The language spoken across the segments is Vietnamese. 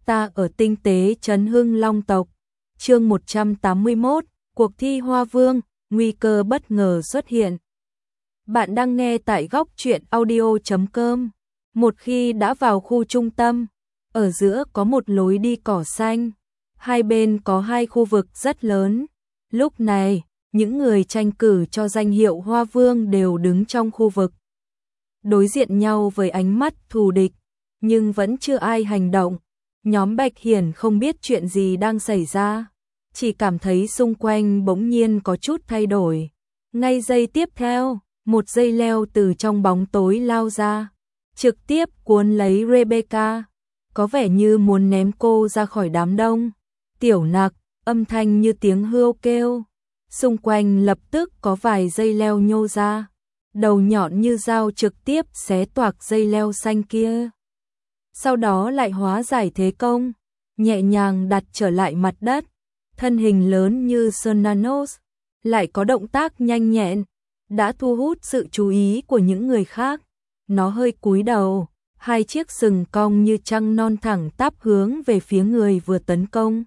Ta ở tinh tế trấn Hưng Long tộc. Chương 181, cuộc thi Hoa Vương, nguy cơ bất ngờ xuất hiện. Bạn đang nghe tại góc truyện audio.com. Một khi đã vào khu trung tâm, ở giữa có một lối đi cỏ xanh, hai bên có hai khu vực rất lớn. Lúc này, những người tranh cử cho danh hiệu Hoa Vương đều đứng trong khu vực, đối diện nhau với ánh mắt thù địch, nhưng vẫn chưa ai hành động. Nhóm Bạch Hiển không biết chuyện gì đang xảy ra, chỉ cảm thấy xung quanh bỗng nhiên có chút thay đổi. Ngay giây tiếp theo, một dây leo từ trong bóng tối lao ra, trực tiếp cuốn lấy Rebecca, có vẻ như muốn ném cô ra khỏi đám đông. Tiểu Nặc, âm thanh như tiếng hươu kêu, xung quanh lập tức có vài dây leo nhô ra, đầu nhọn như dao trực tiếp xé toạc dây leo xanh kia. Sau đó lại hóa giải thế công, nhẹ nhàng đặt trở lại mặt đất. Thân hình lớn như Sonanos, lại có động tác nhanh nhẹn, đã thu hút sự chú ý của những người khác. Nó hơi cúi đầu, hai chiếc sừng cong như trăng non thẳng tắp hướng về phía người vừa tấn công.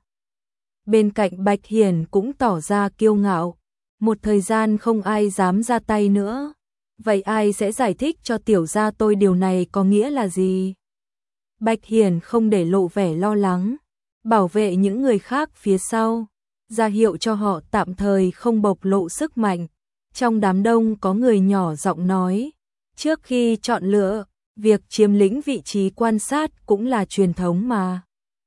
Bên cạnh Bạch Hiển cũng tỏ ra kiêu ngạo. Một thời gian không ai dám ra tay nữa. Vậy ai sẽ giải thích cho tiểu gia tôi điều này có nghĩa là gì? Bạch Hiển không để lộ vẻ lo lắng, bảo vệ những người khác phía sau, ra hiệu cho họ tạm thời không bộc lộ sức mạnh. Trong đám đông có người nhỏ giọng nói, trước khi chọn lựa, việc chiếm lĩnh vị trí quan sát cũng là truyền thống mà.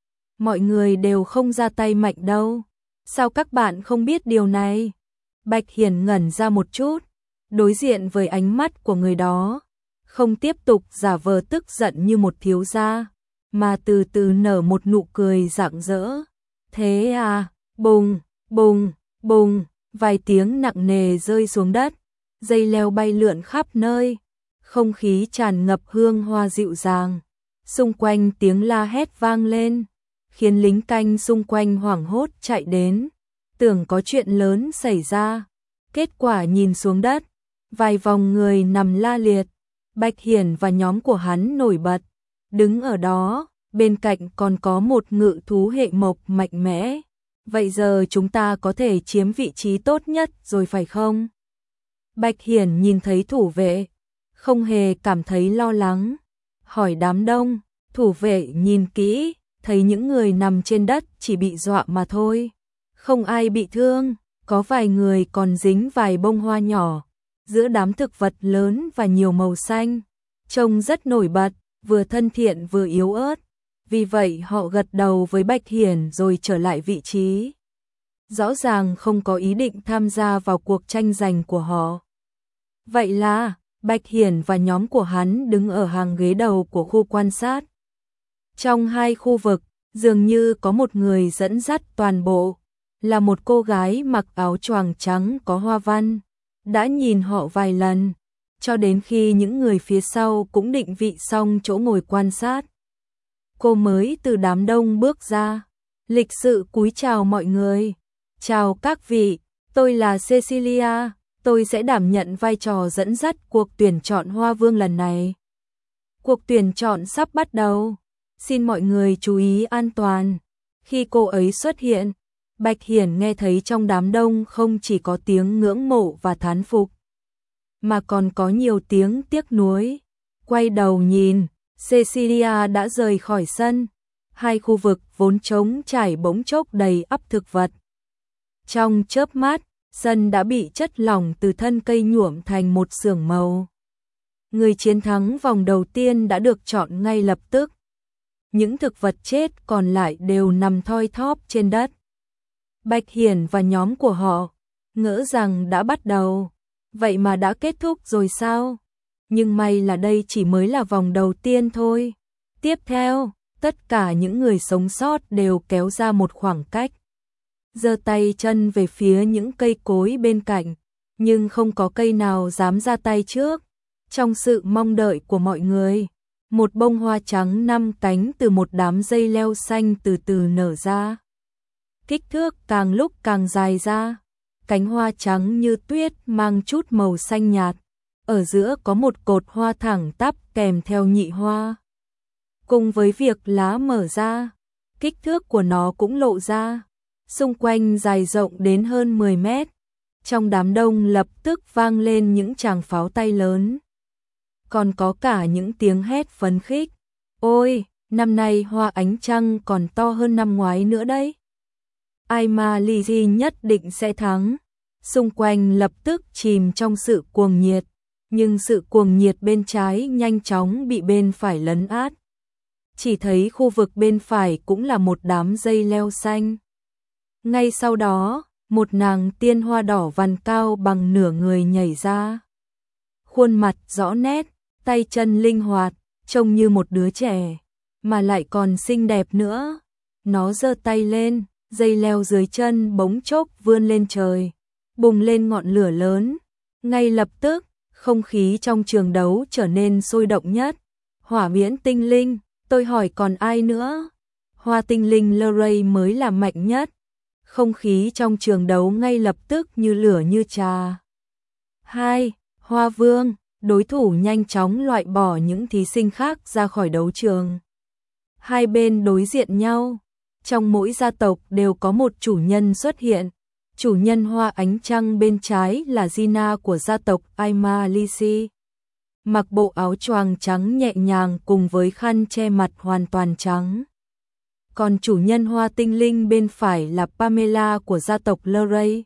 Mọi người đều không ra tay mạnh đâu. Sao các bạn không biết điều này? Bạch Hiển ngẩn ra một chút, đối diện với ánh mắt của người đó, không tiếp tục giả vờ tức giận như một thiếu gia, mà từ từ nở một nụ cười rạng rỡ. Thế à, bùng, bùng, bùng, vài tiếng nặng nề rơi xuống đất, dây leo bay lượn khắp nơi, không khí tràn ngập hương hoa dịu dàng, xung quanh tiếng la hét vang lên, khiến lính canh xung quanh hoảng hốt chạy đến, tưởng có chuyện lớn xảy ra. Kết quả nhìn xuống đất, vài vòng người nằm la liệt. Bạch Hiển và nhóm của hắn nổi bật, đứng ở đó, bên cạnh còn có một ngự thú hệ mộc mạnh mẽ. Vậy giờ chúng ta có thể chiếm vị trí tốt nhất rồi phải không? Bạch Hiển nhìn thấy thủ vệ, không hề cảm thấy lo lắng, hỏi đám đông. Thủ vệ nhìn kỹ, thấy những người nằm trên đất chỉ bị dọa mà thôi, không ai bị thương, có vài người còn dính vài bông hoa nhỏ giữa đám thực vật lớn và nhiều màu xanh, trông rất nổi bật, vừa thân thiện vừa yếu ớt. Vì vậy họ gật đầu với Bạch Hiển rồi trở lại vị trí. Rõ ràng không có ý định tham gia vào cuộc tranh giành của họ. Vậy là, Bạch Hiển và nhóm của hắn đứng ở hàng ghế đầu của khu quan sát. Trong hai khu vực, dường như có một người dẫn dắt toàn bộ, là một cô gái mặc áo choàng trắng có hoa văn. Đã nhìn họ vài lần, cho đến khi những người phía sau cũng định vị xong chỗ ngồi quan sát. Cô mới từ đám đông bước ra, lịch sự cúi chào mọi người. Chào các vị, tôi là Cecilia, tôi sẽ đảm nhận vai trò dẫn dắt cuộc tuyển chọn Hoa Vương lần này. Cuộc tuyển chọn sắp bắt đầu, xin mọi người chú ý an toàn. Khi cô ấy xuất hiện, Bạch Hiển nghe thấy trong đám đông không chỉ có tiếng ngưỡng mộ và thán phục, mà còn có nhiều tiếng tiếc nuối. Quay đầu nhìn, Cecilia đã rời khỏi sân. Hai khu vực vốn trống trải bỗng chốc đầy ắp thực vật. Trong chớp mắt, sân đã bị chất lỏng từ thân cây nhuộm thành một xưởng màu. Người chiến thắng vòng đầu tiên đã được chọn ngay lập tức. Những thực vật chết còn lại đều nằm thoi thóp trên đất. Bạch Hiển và nhóm của họ ngỡ rằng đã bắt đầu, vậy mà đã kết thúc rồi sao? Nhưng may là đây chỉ mới là vòng đầu tiên thôi. Tiếp theo, tất cả những người sống sót đều kéo ra một khoảng cách, giơ tay chân về phía những cây cối bên cạnh, nhưng không có cây nào dám ra tay trước. Trong sự mong đợi của mọi người, một bông hoa trắng 5 cánh từ một đám dây leo xanh từ từ nở ra. Kích thước càng lúc càng dài ra, cánh hoa trắng như tuyết mang chút màu xanh nhạt, ở giữa có một cột hoa thẳng tắp kèm theo nhị hoa. Cùng với việc lá mở ra, kích thước của nó cũng lộ ra, xung quanh dài rộng đến hơn 10 mét. Trong đám đông lập tức vang lên những tràng pháo tay lớn. Còn có cả những tiếng hét phấn khích. Ôi, năm nay hoa ánh trăng còn to hơn năm ngoái nữa đấy. Aimalizi nhất định sẽ thắng. Xung quanh lập tức chìm trong sự cuồng nhiệt, nhưng sự cuồng nhiệt bên trái nhanh chóng bị bên phải lấn át. Chỉ thấy khu vực bên phải cũng là một đám dây leo xanh. Ngay sau đó, một nàng tiên hoa đỏ vằn cao bằng nửa người nhảy ra. Khuôn mặt rõ nét, tay chân linh hoạt, trông như một đứa trẻ, mà lại còn xinh đẹp nữa. Nó giơ tay lên, dây leo dưới chân bỗng chốc vươn lên trời, bùng lên ngọn lửa lớn. Ngay lập tức, không khí trong trường đấu trở nên sôi động nhất. Hỏa viễn tinh linh, tôi hỏi còn ai nữa? Hoa tinh linh Luray mới là mạnh nhất. Không khí trong trường đấu ngay lập tức như lửa như trà. 2. Hoa vương, đối thủ nhanh chóng loại bỏ những thí sinh khác ra khỏi đấu trường. Hai bên đối diện nhau. Trong mỗi gia tộc đều có một chủ nhân xuất hiện. Chủ nhân hoa ánh trăng bên trái là Gina của gia tộc Aimalizi. Mặc bộ áo choàng trắng nhẹ nhàng cùng với khăn che mặt hoàn toàn trắng. Còn chủ nhân hoa tinh linh bên phải là Pamela của gia tộc Luray.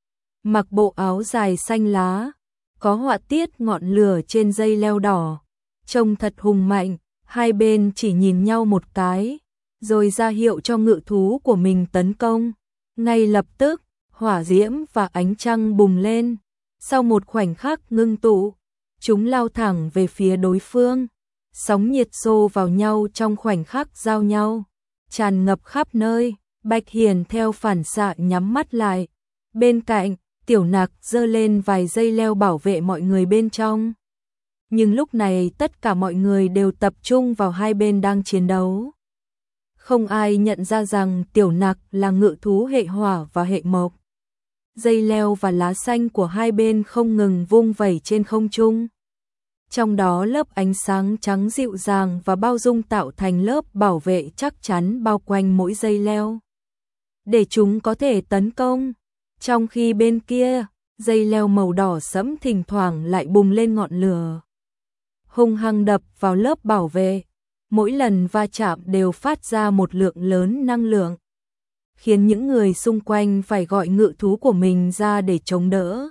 Mặc bộ áo dài xanh lá, có họa tiết ngọn lửa trên dây leo đỏ. Trông thật hùng mạnh, hai bên chỉ nhìn nhau một cái, rồi ra hiệu cho ngự thú của mình tấn công. Ngay lập tức, hỏa diễm và ánh trăng bùng lên. Sau một khoảnh khắc ngưng tụ, chúng lao thẳng về phía đối phương. Sóng nhiệt xô vào nhau trong khoảnh khắc giao nhau, tràn ngập khắp nơi. Bạch Hiền theo phản xạ nhắm mắt lại. Bên cạnh, Tiểu Nặc giơ lên vài dây leo bảo vệ mọi người bên trong. Nhưng lúc này tất cả mọi người đều tập trung vào hai bên đang chiến đấu. Không ai nhận ra rằng Tiểu Nặc là ngự thú hệ hỏa và hệ mộc. Dây leo và lá xanh của hai bên không ngừng vung vẩy trên không trung. Trong đó lớp ánh sáng trắng dịu dàng và bao dung tạo thành lớp bảo vệ chắc chắn bao quanh mỗi dây leo, để chúng có thể tấn công. Trong khi bên kia, dây leo màu đỏ sẫm thỉnh thoảng lại bùng lên ngọn lửa, hung hăng đập vào lớp bảo vệ. Mỗi lần va chạm đều phát ra một lượng lớn năng lượng, khiến những người xung quanh phải gọi ngự thú của mình ra để chống đỡ.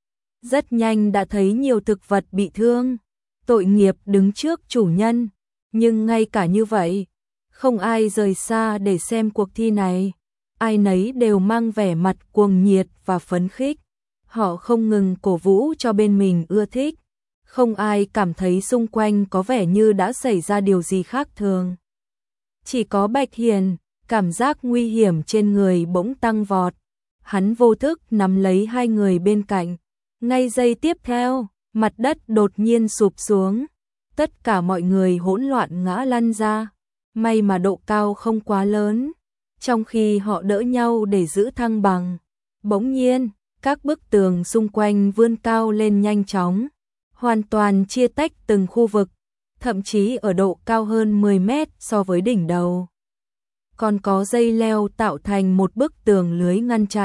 Rất nhanh đã thấy nhiều thực vật bị thương, tội nghiệp đứng trước chủ nhân. Nhưng ngay cả như vậy, không ai rời xa để xem cuộc thi này. Ai nấy đều mang vẻ mặt cuồng nhiệt và phấn khích. Họ không ngừng cổ vũ cho bên mình ưa thích. Không ai cảm thấy xung quanh có vẻ như đã xảy ra điều gì khác thường. Chỉ có Bạch Hiền, cảm giác nguy hiểm trên người bỗng tăng vọt. Hắn vô thức nắm lấy hai người bên cạnh. Ngay giây tiếp theo, mặt đất đột nhiên sụp xuống. Tất cả mọi người hỗn loạn ngã lăn ra. May mà độ cao không quá lớn. Trong khi họ đỡ nhau để giữ thăng bằng, bỗng nhiên, các bức tường xung quanh vươn cao lên nhanh chóng, hoàn toàn chia tách từng khu vực, thậm chí ở độ cao hơn 10 mét so với đỉnh đầu. Còn có dây leo tạo thành một bức tường lưới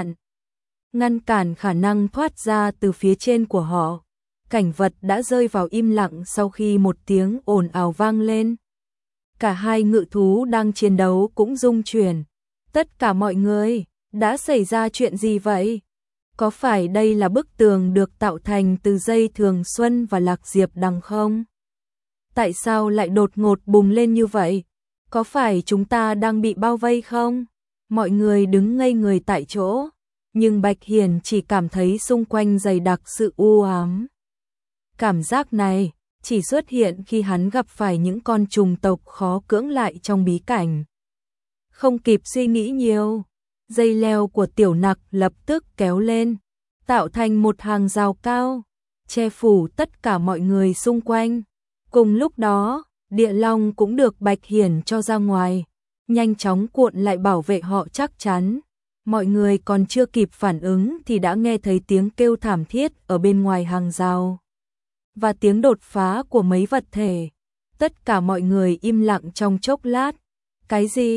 ngăn cản khả năng thoát ra từ phía trên của họ. Cảnh vật đã rơi vào im lặng sau khi một tiếng ồn ào vang lên. Cả hai ngự thú đang chiến đấu cũng rung chuyển. Tất cả mọi người, đã xảy ra chuyện gì vậy? Có phải đây là bức tường được tạo thành từ dây thường xuân và lạc diệp đằng không? Tại sao lại đột ngột bùng lên như vậy? Có phải chúng ta đang bị bao vây không? Mọi người đứng ngây người tại chỗ, nhưng Bạch Hiền chỉ cảm thấy xung quanh dày đặc sự u ám. Cảm giác này chỉ xuất hiện khi hắn gặp phải những con trùng tộc khó cưỡng lại trong bí cảnh. Không kịp suy nghĩ nhiều, dây leo của Tiểu Nặc lập tức kéo lên, tạo thành một hàng rào cao, che phủ tất cả mọi người xung quanh. Cùng lúc đó, Địa Long cũng được Bạch Hiển cho ra ngoài, nhanh chóng cuộn lại bảo vệ họ chắc chắn. Mọi người còn chưa kịp phản ứng thì đã nghe thấy tiếng kêu thảm thiết ở bên ngoài hàng rào và tiếng đột phá của mấy vật thể. Tất cả mọi người im lặng trong chốc lát. Cái gì?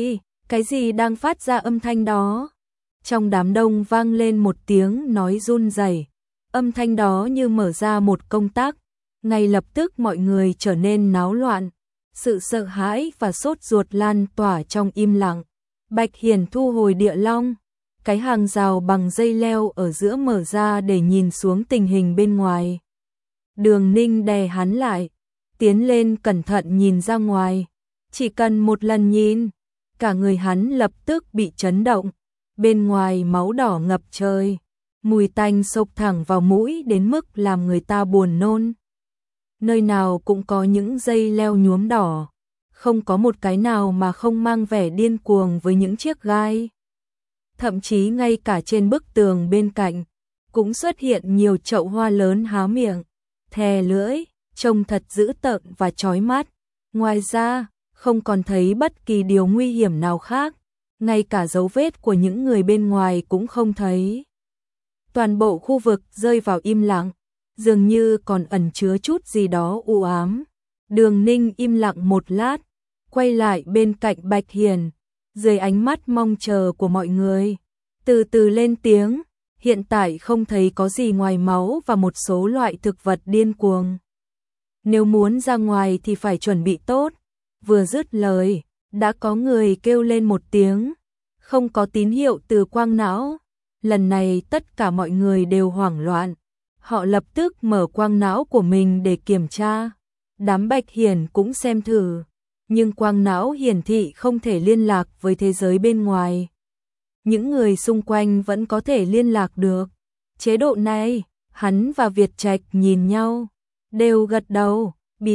Cái gì đang phát ra âm thanh đó? Trong đám đông vang lên một tiếng nói run rẩy. Âm thanh đó như mở ra một công tắc. Ngay lập tức mọi người trở nên náo loạn. Sự sợ hãi và sốt ruột lan tỏa trong im lặng. Bạch Hiền thu hồi địa long. Cái hàng rào bằng dây leo ở giữa mở ra để nhìn xuống tình hình bên ngoài. Đường Ninh đè hắn lại. Tiến lên cẩn thận nhìn ra ngoài. Chỉ cần một lần nhìn, cả người hắn lập tức bị chấn động. Bên ngoài máu đỏ ngập trời. Mùi tanh xộc thẳng vào mũi đến mức làm người ta buồn nôn. Nơi nào cũng có những dây leo nhuốm đỏ. Không có một cái nào mà không mang vẻ điên cuồng với những chiếc gai. Thậm chí ngay cả trên bức tường bên cạnh cũng xuất hiện nhiều chậu hoa lớn há miệng, thè lưỡi, trông thật dữ tợn và chói mắt. Ngoài ra, không còn thấy bất kỳ điều nguy hiểm nào khác, ngay cả dấu vết của những người bên ngoài cũng không thấy. Toàn bộ khu vực rơi vào im lặng, dường như còn ẩn chứa chút gì đó u ám. Đường Ninh im lặng một lát, quay lại bên cạnh Bạch Hiền, dưới ánh mắt mong chờ của mọi người, từ từ lên tiếng, hiện tại không thấy có gì ngoài máu và một số loại thực vật điên cuồng. Nếu muốn ra ngoài thì phải chuẩn bị tốt. Vừa dứt lời, đã có người kêu lên một tiếng, không có tín hiệu từ quang não. Lần này tất cả mọi người đều hoảng loạn. Họ lập tức mở quang não của mình để kiểm tra. Đám Bạch Hiền cũng xem thử, nhưng quang não hiển thị không thể liên lạc với thế giới bên ngoài. Những người xung quanh vẫn có thể liên lạc được. Chế độ này, hắn và Việt Trạch nhìn nhau, đều gật đầu.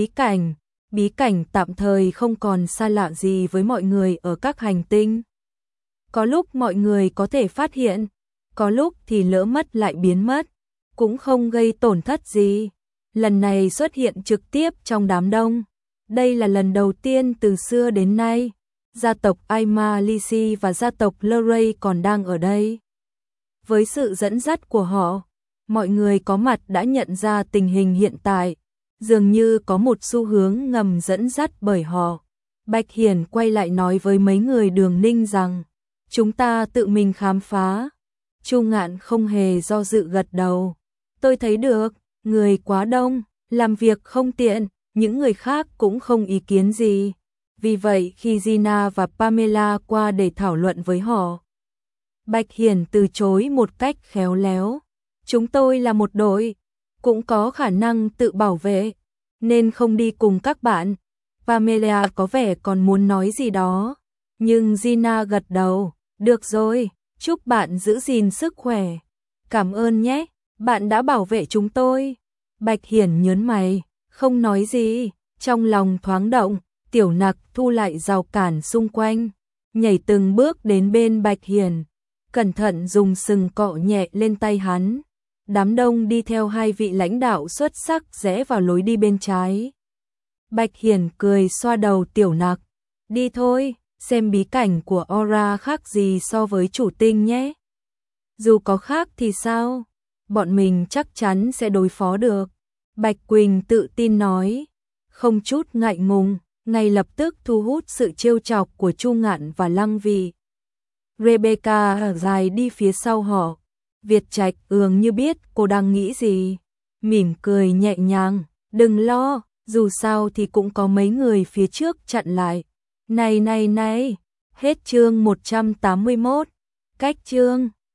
Bí cảnh tạm thời không còn xa lạ gì với mọi người ở các hành tinh. Có lúc mọi người có thể phát hiện, có lúc thì lỡ mất lại biến mất, cũng không gây tổn thất gì. Lần này xuất hiện trực tiếp trong đám đông. Đây là lần đầu tiên từ xưa đến nay. Gia tộc Aima Lisi và gia tộc Luray còn đang ở đây. Với sự dẫn dắt của họ, mọi người có mặt đã nhận ra tình hình hiện tại. Dường như có một xu hướng ngầm dẫn dắt bởi họ. Bạch Hiền quay lại nói với mấy người Đường Ninh rằng, chúng ta tự mình khám phá. Chu Ngạn không hề do dự gật đầu. Tôi thấy được, người quá đông, làm việc không tiện, những người khác cũng không ý kiến gì. Vì vậy khi Gina và Pamela qua để thảo luận với họ, Bạch Hiền từ chối một cách khéo léo. Chúng tôi là một đội, cũng có khả năng tự bảo vệ, nên không đi cùng các bạn. Pamela có vẻ còn muốn nói gì đó, nhưng Gina gật đầu. Được rồi, chúc bạn giữ gìn sức khỏe. Cảm ơn nhé, bạn đã bảo vệ chúng tôi. Bạch Hiền nhớn mày, không nói gì, trong lòng thoáng động. Tiểu Nặc thu lại rào cản xung quanh, nhảy từng bước đến bên Bạch Hiền, cẩn thận dùng sừng cọ nhẹ lên tay hắn. Đám đông đi theo hai vị lãnh đạo xuất sắc rẽ vào lối đi bên trái. Bạch Hiền cười xoa đầu Tiểu Nặc. Đi thôi, xem bí cảnh của Aura khác gì so với chủ tinh nhé. Dù có khác thì sao, bọn mình chắc chắn sẽ đối phó được. Bạch Quỳnh tự tin nói, không chút ngại ngùng, ngay lập tức thu hút sự trêu chọc của Chu Ngạn và Lăng Vị. Rebecca dài đi phía sau họ. Việt Trạch như biết cô đang nghĩ gì, mỉm cười nhẹ nhàng, đừng lo, dù sao thì cũng có mấy người phía trước chặn lại. Này, hết chương 181, cách chương